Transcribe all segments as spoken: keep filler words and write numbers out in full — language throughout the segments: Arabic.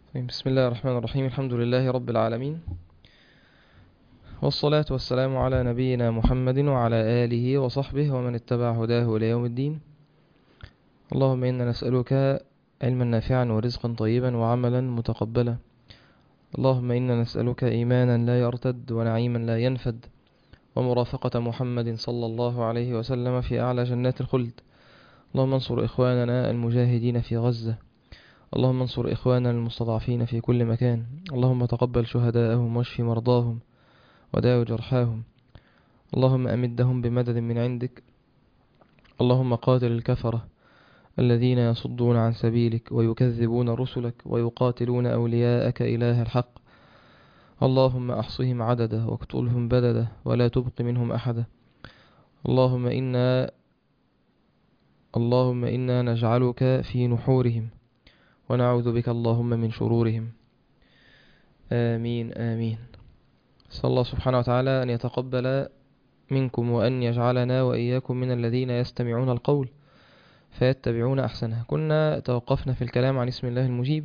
بسم الله الرحمن الرحيم. الحمد لله رب العالمين، والصلاة والسلام على نبينا محمد وعلى آله وصحبه ومن اتبع هداه إلى يوم الدين. اللهم إنا نسألك علما نافعا ورزقا طيبا وعملا متقبلا. اللهم إنا نسألك إيمانا لا يرتد ونعيما لا ينفد ومرافقة محمد صلى الله عليه وسلم في أعلى جنات الخلد. اللهم انصر إخواننا المجاهدين في غزة. اللهم انصر إخواننا المستضعفين في كل مكان. اللهم تقبل شهداءهم واشف مرضاهم وداو جرحاهم. اللهم أمدهم بمدد من عندك. اللهم قاتل الكفرة الذين يصدون عن سبيلك ويكذبون رسلك ويقاتلون أولياءك إله الحق. اللهم أحصهم عددا واقتلهم بددا ولا تبق منهم أحدا. اللهم إنا اللهم إنا نجعلك في نحورهم ونعوذ بك اللهم من شرورهم. آمين آمين. صلى الله سبحانه وتعالى أن يتقبل منكم وأن يجعلنا وإياكم من الذين يستمعون القول فيتبعون أحسنه. كنا توقفنا في الكلام عن اسم الله المجيب،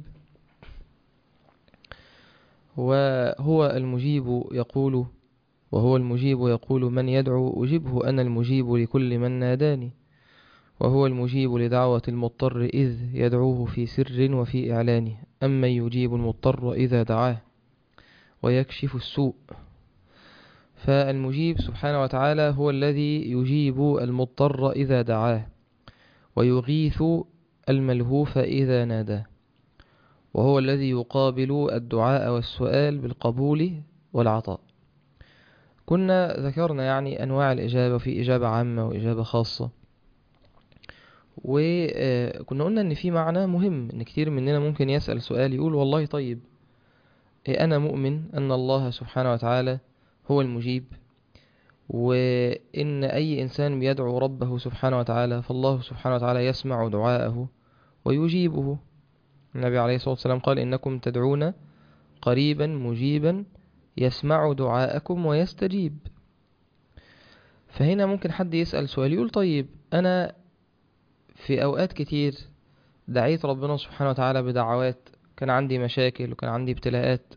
وهو المجيب يقول وهو المجيب يقول من يدعو أجبه أنا المجيب لكل من ناداني، وهو المجيب لدعوة المضطر إذ يدعوه في سر وفي إعلانه، أما يجيب المضطر إذا دعاه ويكشف السوء. فالمجيب سبحانه وتعالى هو الذي يجيب المضطر إذا دعاه ويغيث الملهوف إذا ناداه، وهو الذي يقابل الدعاء والسؤال بالقبول والعطاء. كنا ذكرنا يعني أنواع الإجابة، في إجابة عامة وإجابة خاصة، وكنا قلنا أن في معنى مهم، أن كتير مننا ممكن يسأل سؤال يقول والله طيب أنا مؤمن أن الله سبحانه وتعالى هو المجيب، وإن أي إنسان بيدعو ربه سبحانه وتعالى فالله سبحانه وتعالى يسمع دعاءه ويجيبه. النبي عليه الصلاة والسلام قال إنكم تدعون قريبا مجيبا يسمع دعاءكم ويستجيب. فهنا ممكن حد يسأل سؤال يقول طيب أنا في أوقات كتير دعيت ربنا سبحانه وتعالى بدعوات، كان عندي مشاكل وكان عندي ابتلاءات،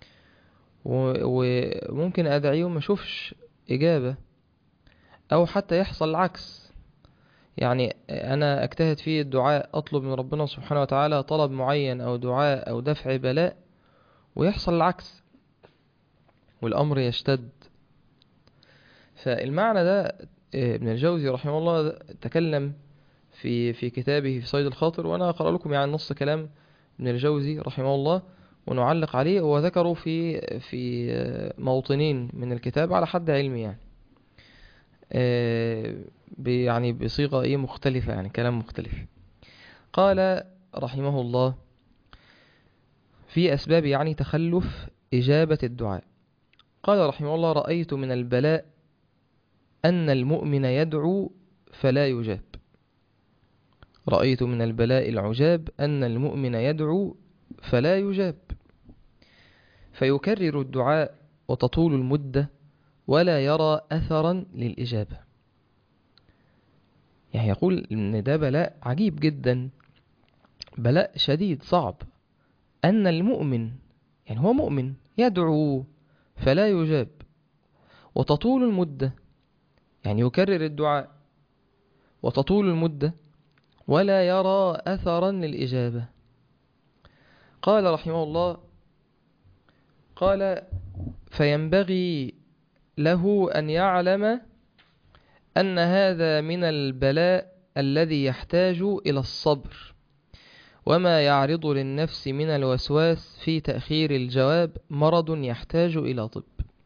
وممكن أدعيه وما أشوفش إجابة، أو حتى يحصل العكس. يعني أنا أجتهد في الدعاء، أطلب من ربنا سبحانه وتعالى طلب معين أو دعاء أو دفع بلاء، ويحصل العكس والأمر يشتد. فالمعنى ده ابن الجوزي رحمه الله تكلم في في كتابه في صيد الخاطر، وأنا أقرأ لكم يعني نص كلام ابن الجوزي رحمه الله ونعلق عليه، وذكروا في في موطنين من الكتاب على حد علمي، يعني يعني بصيغة ايه مختلفة، يعني كلام مختلف. قال رحمه الله في أسباب يعني تخلف إجابة الدعاء، قال رحمه الله رأيت من البلاء أن المؤمن يدعو فلا يجاب. رأيت من البلاء العجاب أن المؤمن يدعو فلا يجاب، فيكرر الدعاء وتطول المدة ولا يرى أثرا للإجابة. يعني يقول إن ده بلاء عجيب جدا، بلاء شديد صعب، أن المؤمن يعني هو مؤمن يدعو فلا يجاب، وتطول المدة يعني يكرر الدعاء وتطول المدة ولا يرى أثرا للإجابة. قال رحمه الله قال فينبغي له أن يعلم أن هذا من البلاء الذي يحتاج إلى الصبر، وما يعرض للنفس من الوسواس في تأخير الجواب مرض يحتاج إلى طب.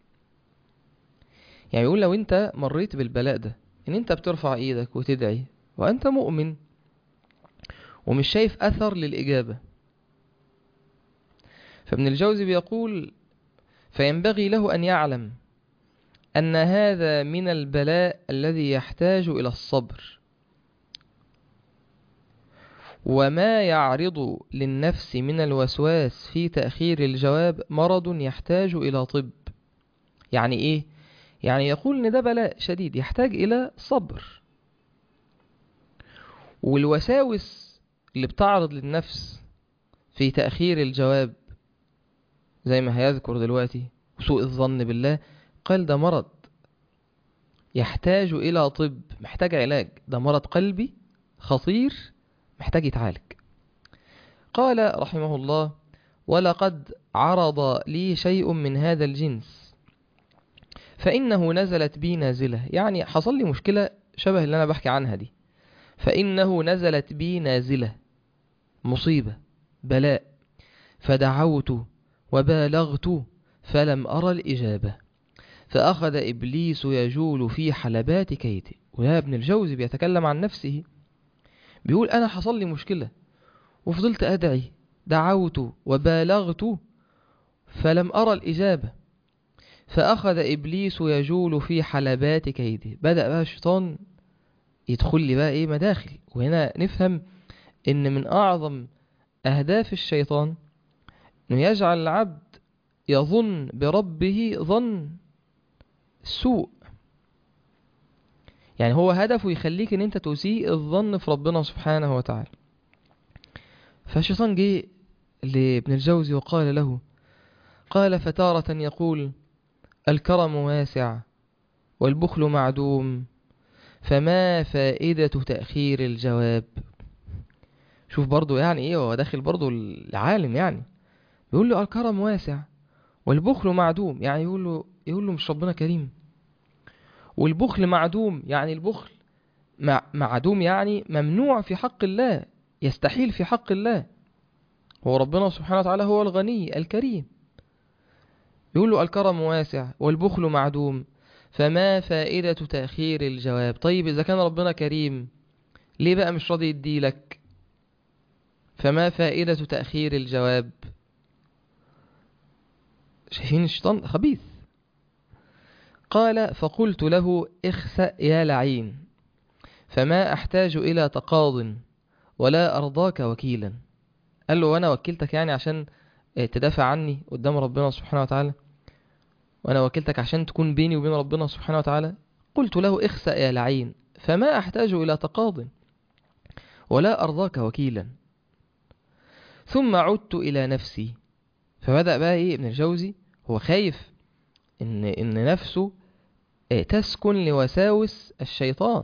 يعني يقول لو أنت مريت بالبلاء ده، إن أنت بترفع إيدك وتدعي وأنت مؤمن ومش شايف أثر للإجابة، فابن الجوزي بيقول فينبغي له أن يعلم أن هذا من البلاء الذي يحتاج إلى الصبر، وما يعرض للنفس من الوسواس في تأخير الجواب مرض يحتاج إلى طب. يعني إيه؟ يعني يقول إن ده بلاء شديد يحتاج إلى صبر، والوساوس اللي بتعرض للنفس في تأخير الجواب زي ما هيذكر دلوقتي، وسوء الظن بالله، قال ده مرض يحتاج إلى طب، محتاج علاج، ده مرض قلبي خطير محتاج يتعالج. قال رحمه الله: ولقد عرض لي شيء من هذا الجنس فإنه نزلت بي نازلة، يعني حصل لي مشكلة شبه اللي أنا بحكي عنها دي، فإنه نزلت بي نازلة، مصيبة بلاء، فدعوت وبالغت فلم أرى الإجابة، فأخذ إبليس يجول في حلبات كيده. ويا ابن الجوزي بيتكلم عن نفسه، بيقول أنا حصل لي مشكلة وفضلت أدعي، دعوت وبالغت فلم أرى الإجابة، فأخذ إبليس يجول في حلبات كيده. بدأ بقى الشيطان يدخل لي بقى إيه مداخل. وهنا نفهم إن من أعظم أهداف الشيطان إنه يجعل العبد يظن بربه ظن السوء، يعني هو هدفه يخليك إن أنت تسيء الظن في ربنا سبحانه وتعالى. فالشيطان جه لابن الجوزي وقال له، قال: فتارة يقول الكرم واسع والبخل معدوم، فما فائدة تأخير الجواب. شوف برضو يعني ايه، هو داخل برضو العالم، يعني يقول له الكرم واسع والبخل معدوم، يعني يقول له يقول له مش ربنا كريم، والبخل معدوم، يعني البخل معدوم يعني ممنوع في حق الله، يستحيل في حق الله، هو ربنا سبحانه وتعالى هو الغني الكريم. يقول له الكرم واسع والبخل معدوم، فما فائدة تأخير الجواب. طيب إذا كان ربنا كريم ليه بقى مش راضي يديلك؟ فما فائدة تأخير الجواب. شايفين الشيطان خبيث. قال: فقلت له اخسأ يا لعين، فما أحتاج إلى تقاض ولا أرضاك وكيلا. قال له: وأنا وكلتك يعني عشان تدافع عني قدام ربنا سبحانه وتعالى، وأنا وكلتك عشان تكون بيني وبين ربنا سبحانه وتعالى. قلت له اخسأ يا لعين، فما أحتاج إلى تقاض ولا أرضاك وكيلا. ثم عدت إلى نفسي. فبدأ بقى إيه ابن الجوزي، هو خايف إن, إن نفسه تسكن لوساوس الشيطان.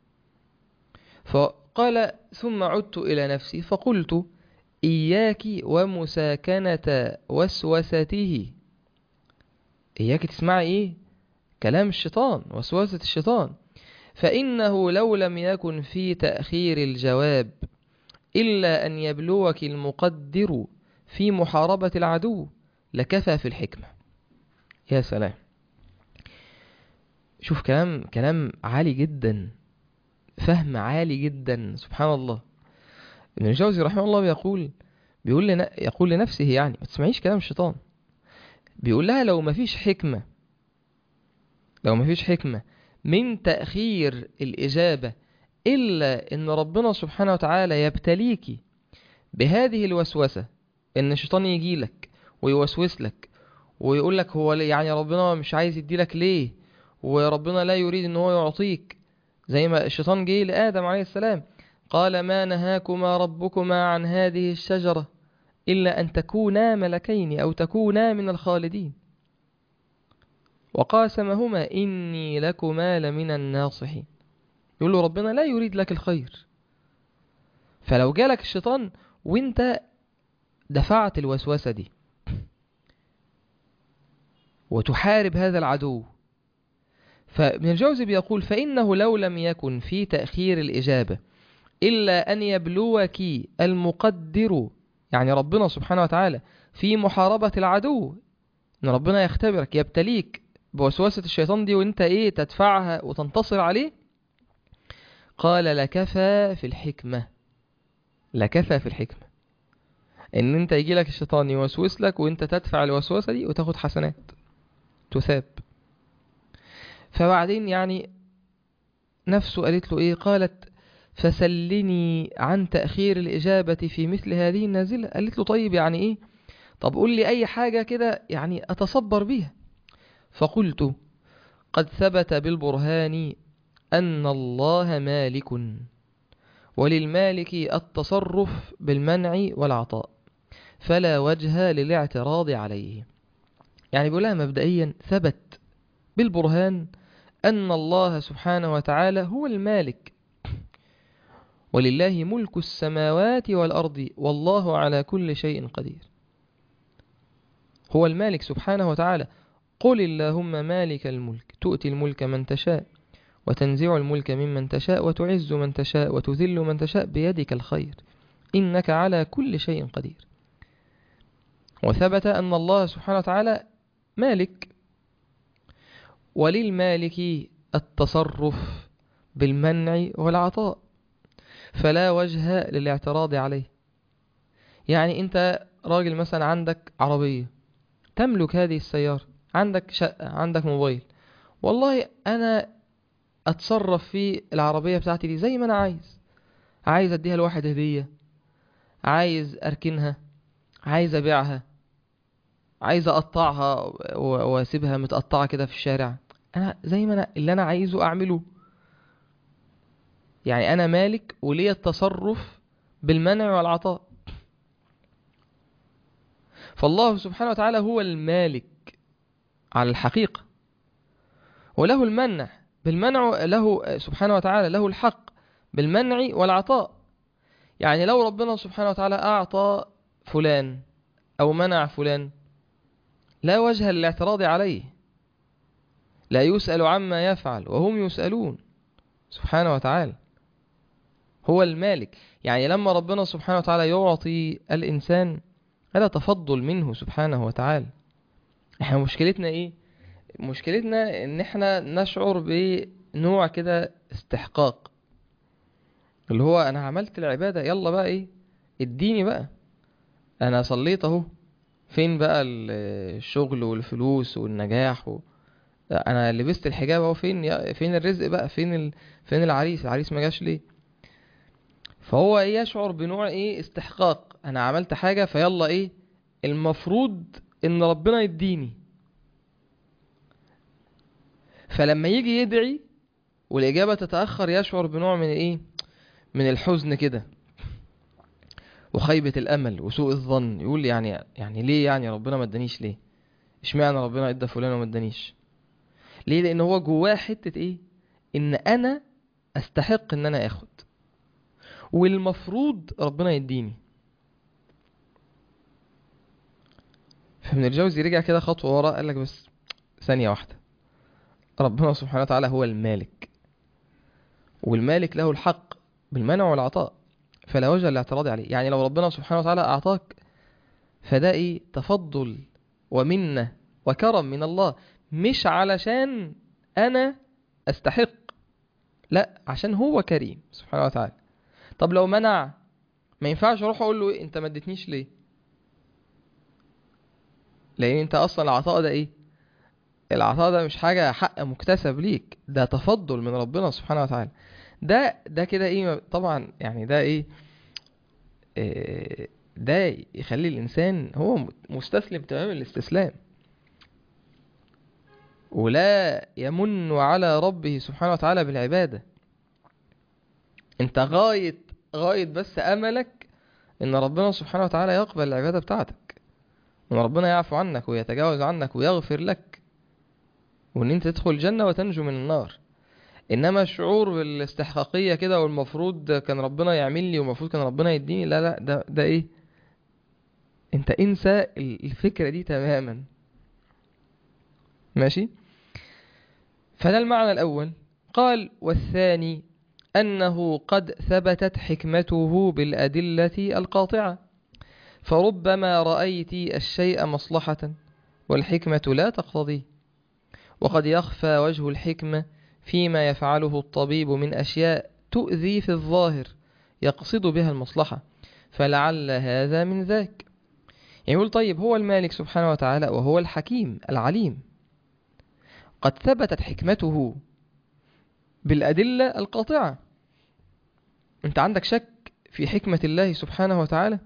فقال: ثم عدت إلى نفسي فقلت إياك ومساكنة وسوسته. إياك تسمعي إيه؟ كلام الشيطان، وسوسة الشيطان. فإنه لو لم يكن في تأخير الجواب إلا أن يبلوك المقدر في محاربة العدو لكفى في الحكمة. يا سلام، شوف كلام كلام عالي جدا، فهم عالي جدا، سبحان الله. ابن الجوزي رحمه الله بيقول بيقول لنا يقول لنفسه يعني ما تسمعيش كلام الشيطان. بيقول لها لو ما فيش حكمة لو ما فيش حكمة من تأخير الإجابة إلا إن ربنا سبحانه وتعالى يبتليكي بهذه الوسوسة، إن الشيطان يجي لك ويوسوس لك ويقول لك هو يعني ربنا مش عايز يديلك ليه، وربنا لا يريد إن هو يعطيك، زي ما الشيطان جه لآدم عليه السلام قال: ما نهاكما ربكما عن هذه الشجرة إلا أن تكونا ملكين أو تكونا من الخالدين، وقاسمهما إني لكما لمن الناصحين. يقول له ربنا لا يريد لك الخير. فلو جالك الشيطان وانت دفعت الوسوسة دي وتحارب هذا العدو، فابن الجوزي بيقول: فإنه لو لم يكن في تأخير الإجابة إلا أن يبلوك المقدر، يعني ربنا سبحانه وتعالى في محاربة العدو، إن ربنا يختبرك يبتليك بوسوسة الشيطان دي وانت ايه تدفعها وتنتصر عليه، قال لكفى في الحكمة. لكفى في الحكمة ان انت يجي لك الشيطان يوسوس لك وانت تدفع الوسوسة دي وتاخد حسنات تثاب. فبعدين يعني نفسه قالت له ايه، قالت: فسلني عن تأخير الإجابة في مثل هذه النازلة. قالت له: طيب يعني ايه، طب قول لي اي حاجة كده يعني اتصبر بيها. فقلت: قد ثبت بالبرهان أن الله مالك، وللمالك التصرف بالمنع والعطاء. فلا وجه للاعتراض عليه. يعني بيقولها مبدئيا ثبت بالبرهان أن الله سبحانه وتعالى هو المالك، ولله ملك السماوات والأرض والله على كل شيء قدير. هو المالك سبحانه وتعالى. قل اللهم مالك الملك تؤتي الملك من تشاء وتنزع الملك ممن تشاء وتعز من تشاء وتذل من تشاء بيدك الخير إنك على كل شيء قدير. وثبت أن الله سبحانه وتعالى مالك، وللمالك التصرف بالمنع والعطاء، فلا وجه للاعتراض عليه. يعني أنت راجل مثلا عندك عربية، تملك هذه السيارة، عندك شقة، عندك موبايل، والله أنا أتصرف في العربية بتاعتي دي زي ما أنا عايز. عايز أديها لواحد هدية، عايز أركنها، عايز أبيعها، عايز أقطعها وأسيبها متقطعة كده في الشارع، أنا زي ما أنا اللي أنا عايزه أعمله. يعني أنا مالك ولي التصرف بالمنع والعطاء. فالله سبحانه وتعالى هو المالك على الحقيقة، وله المنع بالمنع، له سبحانه وتعالى له الحق بالمنع والعطاء. يعني لو ربنا سبحانه وتعالى أعطى فلان أو منع فلان لا وجه للاعتراض عليه، لا يسأل عما يفعل وهم يسألون سبحانه وتعالى. هو المالك. يعني لما ربنا سبحانه وتعالى يعطي الإنسان هذا تفضل منه سبحانه وتعالى. احنا مشكلتنا ايه؟ مشكلتنا ان احنا نشعر بنوع كده استحقاق، اللي هو انا عملت العبادة يلا بقى ايه اديني بقى، انا صليت اهو، فين بقى الشغل والفلوس والنجاح و... انا لبست الحجاب اهو، فين فين الرزق بقى، فين ال... فين العريس العريس ما جاش ليه؟ فهو ايه يشعر بنوع ايه استحقاق، انا عملت حاجة فيلا ايه المفروض ان ربنا يديني. فلما يجي يدعي والإجابة تتأخر يشعر بنوع من ايه من الحزن كده وخيبة الأمل وسوء الظن، يقول يعني يعني ليه يعني ربنا ما ادانيش ليه؟ اشمعنى ربنا ادى فلان وما ادانيش؟ ليه؟ لأن هو جواه حتة ايه ان انا استحق ان انا اخد والمفروض ربنا يديني. فابن الجوزي رجع كده خطوة ورا، قال لك بس ثانية واحدة، ربنا سبحانه وتعالى هو المالك، والمالك له الحق بالمنع والعطاء، فلا وجه للاعتراض عليه. يعني لو ربنا سبحانه وتعالى أعطاك فده إيه تفضل ومنة وكرم من الله، مش علشان أنا أستحق، لا عشان هو كريم سبحانه وتعالى. طب لو منع ما ينفعش أروح أقول له إيه أنت ما اديتنيش ليه؟ لأن أنت أصلا العطاء ده إيه؟ العطاء ده مش حاجة حق مكتسب ليك، ده تفضل من ربنا سبحانه وتعالى. ده ده كده ايه طبعا، يعني ده ايه, إيه ده يخلي الانسان هو مستسلم تمام الاستسلام، ولا يمن على ربه سبحانه وتعالى بالعبادة. انت غاية غاية بس املك ان ربنا سبحانه وتعالى يقبل العبادة بتاعتك، ان ربنا يعفو عنك ويتجاوز عنك ويغفر لك، وان انت تدخل الجنة وتنجو من النار. انما الشعور بالاستحقاقية كده والمفروض كان ربنا يعمل لي ومفروض كان ربنا يديني، لا لا ده ده ايه، انت انسى الفكرة دي تماما. ماشي. فده المعنى الاول. قال والثاني انه قد ثبتت حكمته بالادلة القاطعة، فربما رأيت الشيء مصلحة والحكمة لا تقتضيه، وقد يخفى وجه الحكمة فيما يفعله الطبيب من أشياء تؤذي في الظاهر يقصد بها المصلحة، فلعل هذا من ذاك. يقول طيب هو المالك سبحانه وتعالى وهو الحكيم العليم، قد ثبتت حكمته بالأدلة القاطعة. انت عندك شك في حكمة الله سبحانه وتعالى؟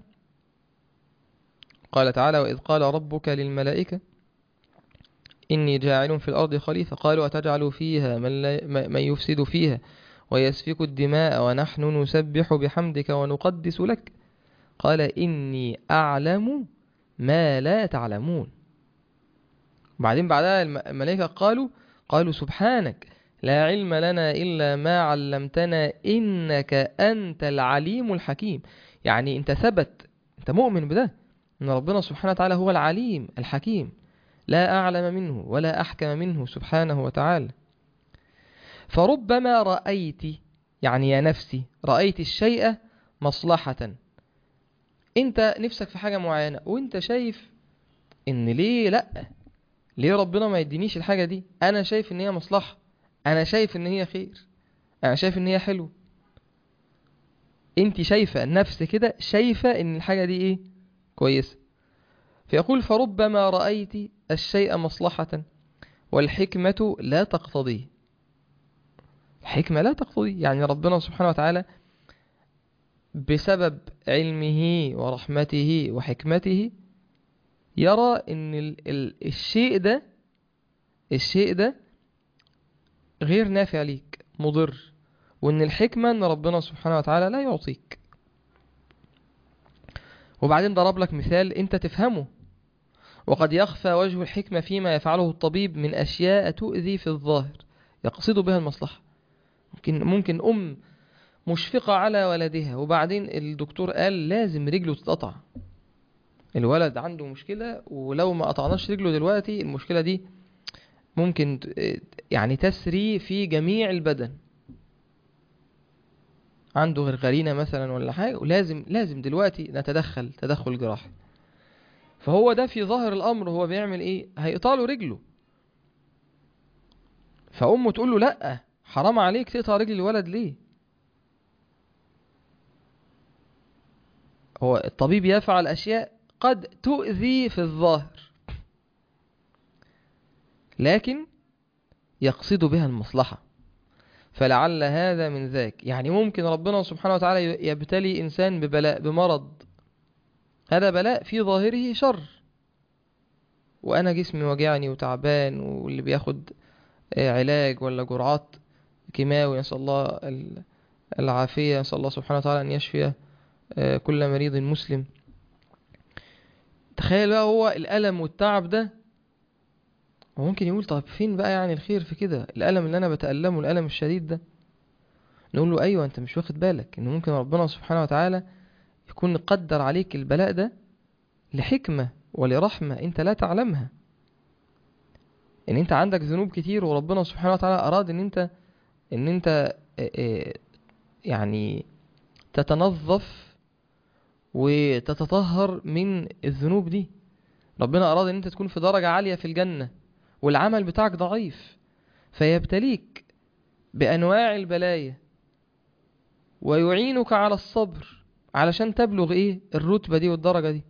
قال تعالى وإذ قال ربك للملائكة إني جاعل في الأرض خليفة قالوا أتجعل فيها من, لا من يفسد فيها ويسفك الدماء ونحن نسبح بحمدك ونقدس لك قال إني أعلم ما لا تعلمون. وبعدين بعدها الملائكة قالوا قالوا سبحانك لا علم لنا إلا ما علمتنا إنك أنت العليم الحكيم. يعني أنت ثبت، أنت مؤمن بده، أن ربنا سبحانه وتعالى هو العليم الحكيم، لا أعلم منه ولا أحكم منه سبحانه وتعالى. فربما رأيت، يعني يا نفسي رأيت الشيء مصلحة، أنت نفسك في حاجة معينة وأنت شايف إن ليه لأ، ليه ربنا ما يدينيش الحاجة دي؟ أنا شايف إن هي مصلحة، أنا شايف إن هي خير، أنا شايف إن هي حلو. أنت شايفة النفس كده، شايفة إن الحاجة دي إيه؟ كويسة. فيقول فربما رأيت الشيء مصلحة والحكمة لا تقتضي. الحكمة لا تقتضي، يعني ربنا سبحانه وتعالى بسبب علمه ورحمته وحكمته يرى إن ال ال الشيء ده الشيء ده غير نافع ليك، مضر، وإن الحكمة إن ربنا سبحانه وتعالى لا يعطيك. وبعدين ضرب لك مثال أنت تفهمه: وقد يخفى وجه الحكمة فيما يفعله الطبيب من أشياء تؤذي في الظاهر يقصد بها المصلحة. ممكن ممكن أم مشفقة على ولدها، وبعدين الدكتور قال لازم رجله تتقطع، الولد عنده مشكلة ولو ما قطعناش رجله دلوقتي المشكلة دي ممكن يعني تسري في جميع البدن، عنده غرغرينة مثلا ولا حاجة، ولازم لازم دلوقتي نتدخل تدخل جراحي. فهو ده في ظاهر الأمر هو بيعمل إيه؟ هيقطع له رجله. فأمه تقول له لأ، حرام عليك تقطع رجل الولد ليه؟ هو الطبيب يفعل أشياء قد تؤذي في الظاهر لكن يقصد بها المصلحة، فلعل هذا من ذاك. يعني ممكن ربنا سبحانه وتعالى يبتلي إنسان ببلاء، بمرض، هذا بلاء في ظاهره شر، وأنا جسمي وجعني وتعبان، واللي بياخد علاج ولا جرعات كيماوي نسأل الله العافية، نسأل الله سبحانه وتعالى أن يشفي كل مريض مسلم. تخيل بقى هو الألم والتعب ده، وممكن يقول طب فين بقى يعني الخير في كده؟ الألم اللي أنا بتألمه، الألم الشديد ده. نقول له أيوة، أنت مش واخد بالك إن ممكن ربنا سبحانه وتعالى يكون قدر عليك البلاء ده لحكمة ولرحمة أنت لا تعلمها. إن أنت عندك ذنوب كتير، وربنا سبحانه وتعالى أراد إن أنت إن أنت يعني تتنظف وتتطهر من الذنوب دي. ربنا أراد إن أنت تكون في درجة عالية في الجنة، والعمل بتاعك ضعيف، فيبتليك بأنواع البلايا ويعينك على الصبر علشان تبلغ إيه الرتبة دي والدرجة دي.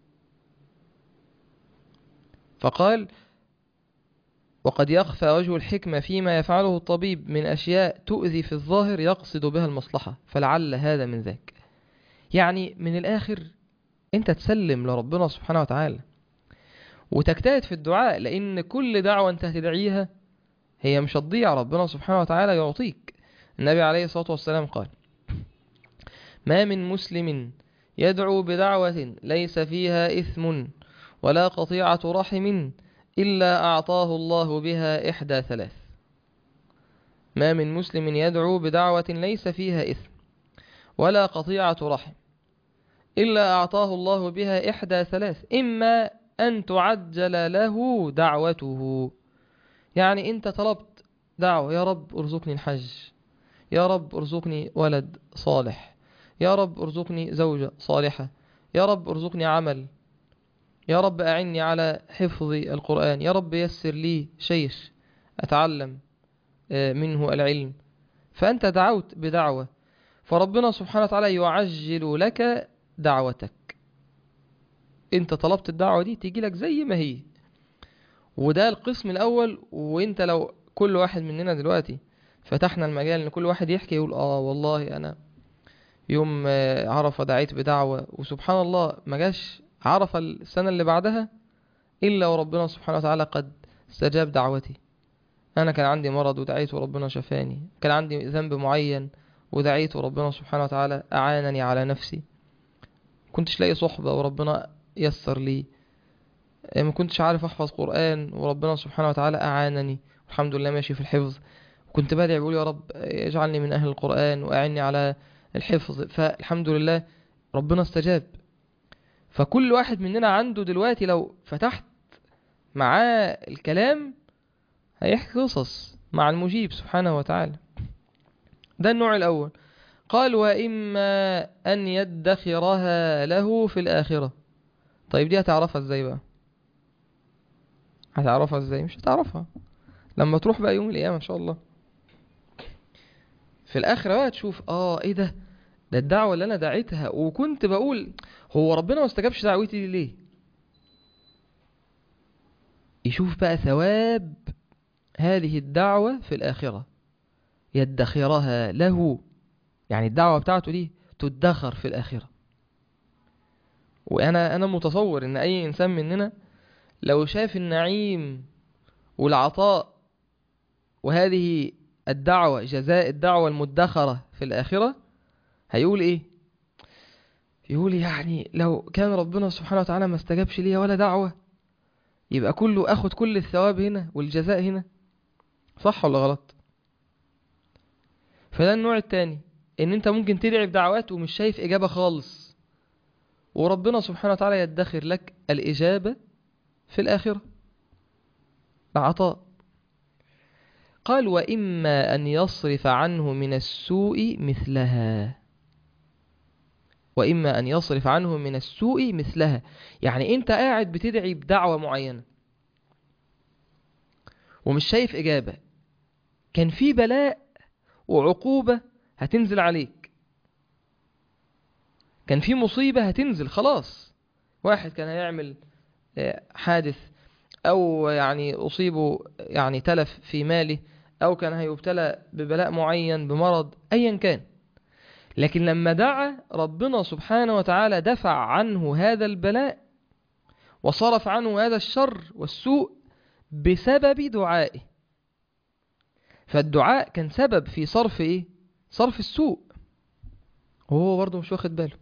فقال وقد يخفى وجه الحكمة فيما يفعله الطبيب من أشياء تؤذي في الظاهر يقصد بها المصلحة، فلعل هذا من ذاك. يعني من الآخر أنت تسلم لربنا سبحانه وتعالى وتجتهد في الدعاء، لأن كل دعوة أنت هتدعيها هي مش هتضيع، ربنا سبحانه وتعالى يعطيك. النبي عليه الصلاة والسلام قال ما من مسلم يدعو بدعوة ليس فيها إثم ولا قطيعة رحم إلا أعطاه الله بها إحدى ثلاث. ما من مسلم يدعو بدعوة ليس فيها إثم ولا قطيعة رحم إلا أعطاه الله بها إحدى ثلاث: إما أن تعجل له دعوته، يعني أنت طلبت دعوة، يا رب ارزقني الحج، يا رب ارزقني ولد صالح، يا رب ارزقني زوجة صالحة، يا رب ارزقني عمل، يا رب أعني على حفظ القرآن، يا رب يسر لي شيخ أتعلم منه العلم. فأنت دعوت بدعوة، فربنا سبحانه وتعالى يعجل لك دعوتك. انت طلبت الدعوة دي تيجي لك زي ما هي. وده القسم الأول. وانت لو كل واحد مننا دلوقتي فتحنا المجال ان كل واحد يحكي يقول اه والله انا يوم عرفة دعيت بدعوة وسبحان الله ما جاش عرفة السنة اللي بعدها إلا وربنا سبحانه وتعالى قد استجاب دعوتي. أنا كان عندي مرض ودعيت وربنا شفاني، كان عندي ذنب معين ودعيت وربنا سبحانه وتعالى أعانني على نفسي. كنتش لاقي صحبة وربنا يسر لي، ما كنتش عارف احفظ قرآن وربنا سبحانه وتعالى اعانني والحمد لله ماشي في الحفظ. كنت بدعي بقول يا رب اجعلني من اهل القرآن واعني على الحفظ، فالحمد لله ربنا استجاب. فكل واحد مننا عنده دلوقتي لو فتحت معاه الكلام هيحكي قصص مع المجيب سبحانه وتعالى. ده النوع الأول. قال وإما أن يدخرها له في الآخرة. طيب دي هتعرفها ازاي بقى؟ هتعرفها ازاي؟ مش هتعرفها لما تروح بقى يوم القيامة ان شاء الله في الآخرة بقى تشوف اه ايه ده ده الدعوة اللي انا دعيتها وكنت بقول هو ربنا ما استجابش دعوتي دي ليه. يشوف بقى ثواب هذه الدعوة في الآخرة، يدخرها له، يعني الدعوة بتاعته دي تدخر في الآخرة. وأنا أنا متصور إن أي إنسان مننا لو شاف النعيم والعطاء وهذه الدعوة جزاء الدعوة المدخرة في الآخرة هيقول إيه؟ يقول يعني لو كان ربنا سبحانه وتعالى ما استجابش لي ولا دعوة يبقى كله أخد كل الثواب هنا والجزاء هنا. صح ولا غلط؟ فده النوع التاني، إن أنت ممكن تدعي بدعوات ومش شايف إجابة خالص، وربنا سبحانه وتعالى يدخر لك الإجابة في الآخرة العطاء. قال وإما أن يصرف عنه من السوء مثلها. وإما أن يصرف عنه من السوء مثلها، يعني أنت قاعد بتدعي بدعوة معينة ومش شايف إجابة، كان في بلاء وعقوبة هتنزل عليك، كان في مصيبة هتنزل خلاص، واحد كان هيعمل حادث أو يعني أصيبه يعني تلف في ماله أو كان هيبتلى ببلاء معين بمرض أيا كان، لكن لما دعا ربنا سبحانه وتعالى دفع عنه هذا البلاء وصرف عنه هذا الشر والسوء بسبب دعائه. فالدعاء كان سبب في صرف إيه؟ صرف السوء، وهو برضه مش واخد باله.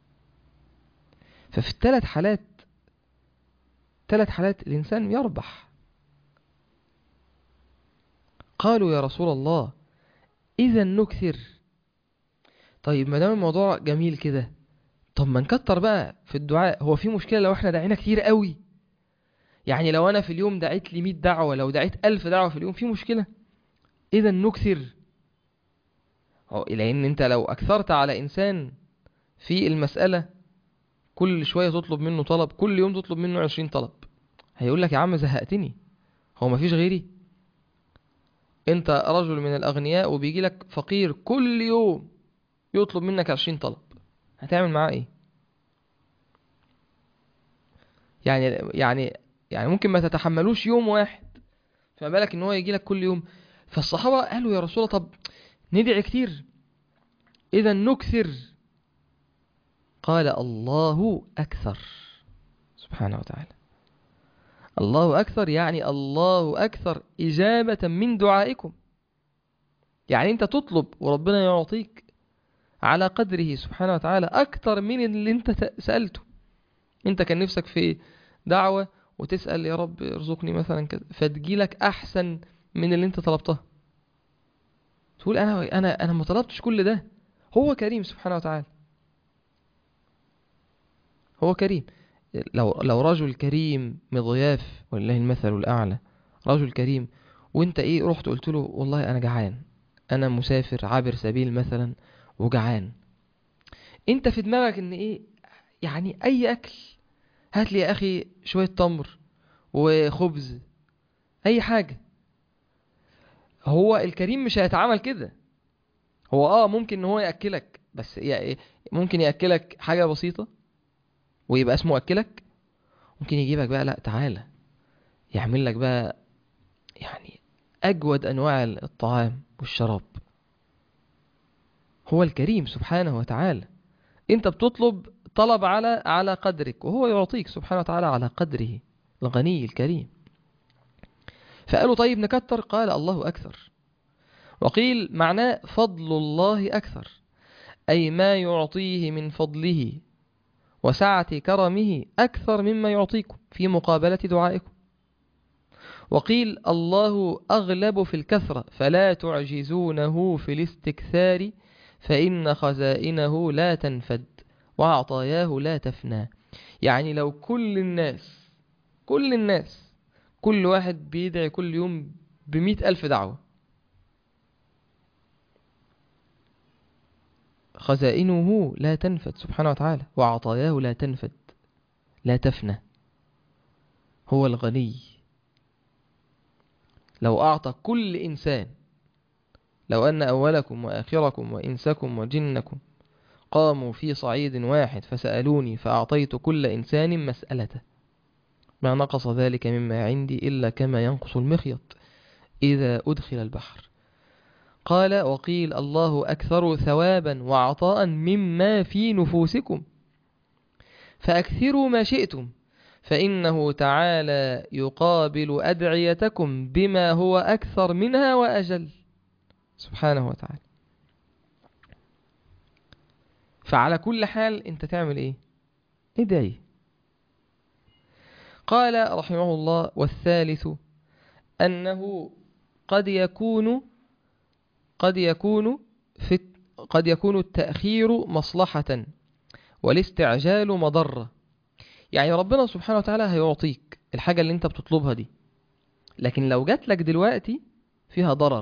ففي الثلاث حالات ثلاث حالات الإنسان يربح. قالوا يا رسول الله إذا نكثر. طيب ما دام الموضوع جميل كده، طب ما نكتر بقى في الدعاء. هو في مشكلة لو احنا دعينا كتير قوي؟ يعني لو انا في اليوم دعيت لي مية دعوة، لو دعيت ألف دعوة في اليوم في مشكلة؟ إذا نكثر، لأن انت لو أكثرت على إنسان في المسألة كل شوية تطلب منه طلب، كل يوم تطلب منه عشرين طلب، هيقول لك يا عم زهقتني، هو ما فيش غيري؟ انت رجل من الأغنياء وبيجي لك فقير كل يوم يطلب منك عشرين طلب، هتعمل معاه ايه؟ يعني يعني يعني ممكن ما تتحملوش يوم واحد، فما بالك ان هو يجي لك كل يوم. فالصحابة قالوا يا رسول الله طب ندعي كتير، إذا نكثر. قال الله أكثر سبحانه وتعالى. الله أكثر يعني الله أكثر إجابة من دعائكم، يعني أنت تطلب وربنا يعطيك على قدره سبحانه وتعالى أكثر من اللي أنت سألته. أنت كان نفسك في دعوة وتسأل يا رب ارزقني مثلا كذا، فتجيلك أحسن من اللي أنت طلبته، تقول أنا أنا أنا ما طلبتش كل ده. هو كريم سبحانه وتعالى، هو كريم. لو لو رجل كريم مضياف ولله المثل الأعلى، رجل كريم وانت ايه رحت قلت له والله انا جعان، انا مسافر عابر سبيل مثلا وجعان، انت في دماغك ان ايه يعني اي اكل، هات لي يا اخي شوية تمر وخبز اي حاجة. هو الكريم مش هيتعامل كده، هو اه ممكن ان هو يأكلك، بس يعني ممكن يأكلك حاجة بسيطة ويبقى اسمه أكلك، ممكن يجيبك بقى لا تعالى يعمل لك بقى يعني أجود أنواع الطعام والشراب. هو الكريم سبحانه وتعالى، أنت بتطلب طلب على على قدرك وهو يعطيك سبحانه وتعالى على قدره، الغني الكريم. فقالوا طيب نكتر، قال الله أكثر. وقيل معناه فضل الله أكثر، أي ما يعطيه من فضله وسعة كرمه أكثر مما يعطيكم في مقابلة دعائكم. وقيل الله أغلب في الكثرة فلا تعجزونه في الاستكثار، فإن خزائنه لا تنفد وعطاياه لا تفنى. يعني لو كل الناس كل الناس كل واحد بيدعي كل يوم بمئة ألف دعوة، خزائنه لا تنفد سبحانه وتعالى، وعطاياه لا تنفد لا تفنى. هو الغني. لو أعطى كل إنسان، لو أن أولكم وآخركم وإنسكم وجنكم قاموا في صعيد واحد فسألوني فأعطيت كل إنسان مسألته، ما نقص ذلك مما عندي إلا كما ينقص المخيط إذا أدخل البحر. قال وقيل الله أكثر ثوابا وعطاء مما في نفوسكم، فأكثروا ما شئتم فإنه تعالى يقابل أدعيتكم بما هو أكثر منها وأجل سبحانه وتعالى. فعلى كل حال أنت تعمل إيه؟ ادعي. قال رحمه الله والثالث أنه قد يكون قد يكون في قد يكون التأخير مصلحة والاستعجال مضرة. يعني ربنا سبحانه وتعالى هيعطيك الحاجة اللي انت بتطلبها دي، لكن لو جات لك دلوقتي فيها ضرر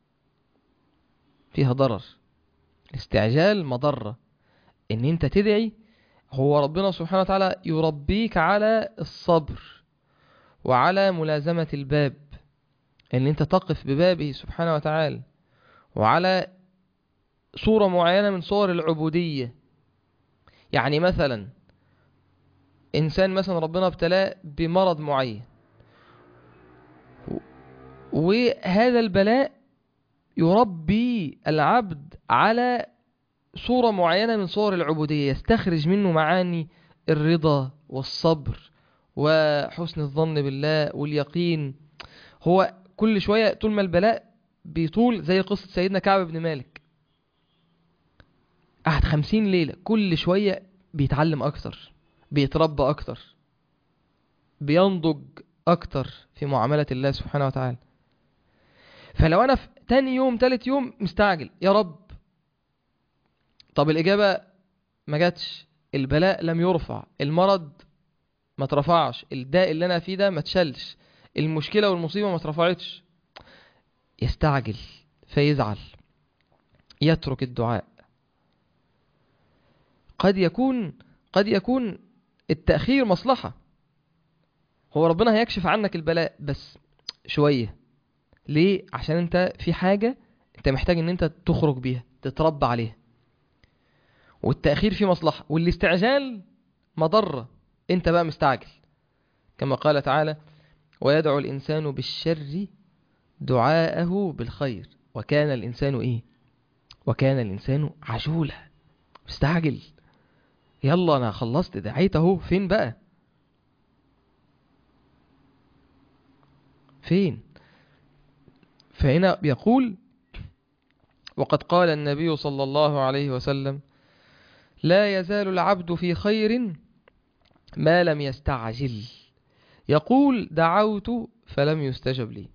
فيها ضرر الاستعجال مضرة. ان انت تدعي، هو ربنا سبحانه وتعالى يربيك على الصبر وعلى ملازمة الباب، ان انت تقف ببابه سبحانه وتعالى، وعلى صورة معينة من صور العبودية. يعني مثلا إنسان مثلا ربنا ابتلاه بمرض معين، وهذا البلاء يربي العبد على صورة معينة من صور العبودية، يستخرج منه معاني الرضا والصبر وحسن الظن بالله واليقين. هو كل شوية طول ما البلاء بيطول، زي قصة سيدنا كعب بن مالك، قعد خمسين ليلة كل شوية بيتعلم أكتر، بيتربى أكتر، بينضج أكتر في معاملة الله سبحانه وتعالى. فلو أنا في تاني يوم تالت يوم مستعجل، يا رب طب الإجابة ما جاتش، البلاء لم يرفع، المرض ما ترفعش، الداء اللي أنا فيه ده ما تشلش، المشكلة والمصيبة ما ترفعتش، يستعجل فيزعل، يترك الدعاء. قد يكون قد يكون التأخير مصلحة، هو ربنا هيكشف عنك البلاء بس شوية. ليه؟ عشان انت في حاجة انت محتاج ان انت تخرج بيها، تتربى عليها. والتأخير فيه مصلحة، والاستعجال مضرة، انت بقى مستعجل. كما قال تعالى ويدعو الإنسان بالشر دعاءه بالخير وكان الإنسان ايه وكان الإنسان عجولا، مستعجل. يلا انا خلصت دعيت اهو، فين بقى فين؟ فهنا بيقول وقد قال النبي صلى الله عليه وسلم لا يزال العبد في خير ما لم يستعجل، يقول دعوت فلم يستجب لي.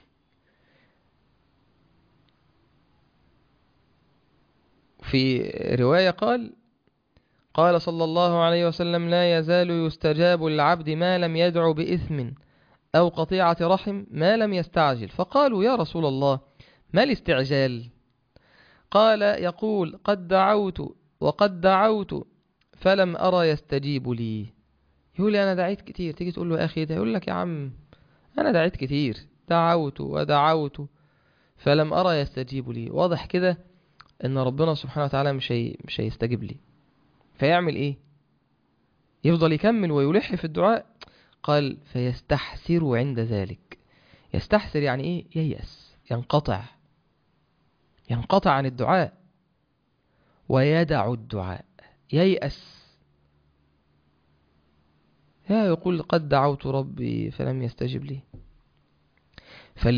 في رواية قال قال صلى الله عليه وسلم لا يزال يستجاب للعبد ما لم يدعو بإثم أو قطيعة رحم ما لم يستعجل. فقالوا يا رسول الله ما الاستعجال؟ قال يقول قد دعوت وقد دعوت فلم أرى يستجيب لي. يقول لي أنا دعيت كتير، تيجي تقول له يا أخي ده، يقول لك يا عم أنا دعيت كتير، دعوت ودعوت فلم أرى يستجيب لي. واضح كده إن ربنا سبحانه وتعالى مش هي مش هيستجيب لي. فيعمل إيه؟ يفضل يكمل ويلح في الدعاء. قال فيستحسر عند ذلك. يستحسر يعني إيه؟ ييأس، ينقطع ينقطع عن الدعاء ويدع الدعاء، ييأس. يا يقول قد دعوت ربي فلم يستجب لي.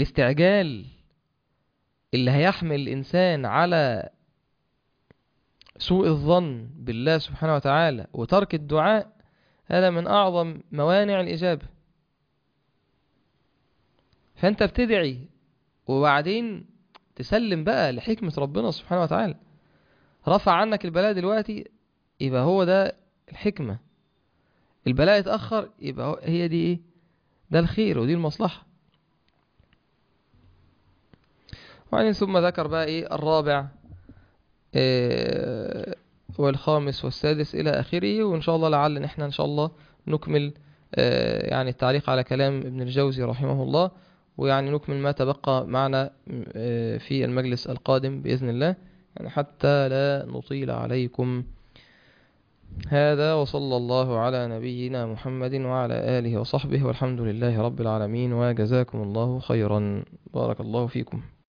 فالاستعجال اللي هيحمل الإنسان على سوء الظن بالله سبحانه وتعالى وترك الدعاء هذا من أعظم موانع الإجابة. فأنت بتدعي وبعدين تسلم بقى لحكمة ربنا سبحانه وتعالى. رفع عنك البلاء دلوقتي يبقى هو ده الحكمة، البلاء اتأخر يبقى هي دي ايه، ده الخير ودي المصلحة. وبعدين ثم ذكر بقى ايه الرابع إيه والخامس والسادس إلى آخره. وإن شاء الله لعل نحن إن شاء الله نكمل إيه يعني التعليق على كلام ابن الجوزي رحمه الله، ويعني نكمل ما تبقى معنا إيه في المجلس القادم بإذن الله، يعني حتى لا نطيل عليكم. هذا وصلى الله على نبينا محمد وعلى آله وصحبه والحمد لله رب العالمين، وجزاكم الله خيرا، بارك الله فيكم.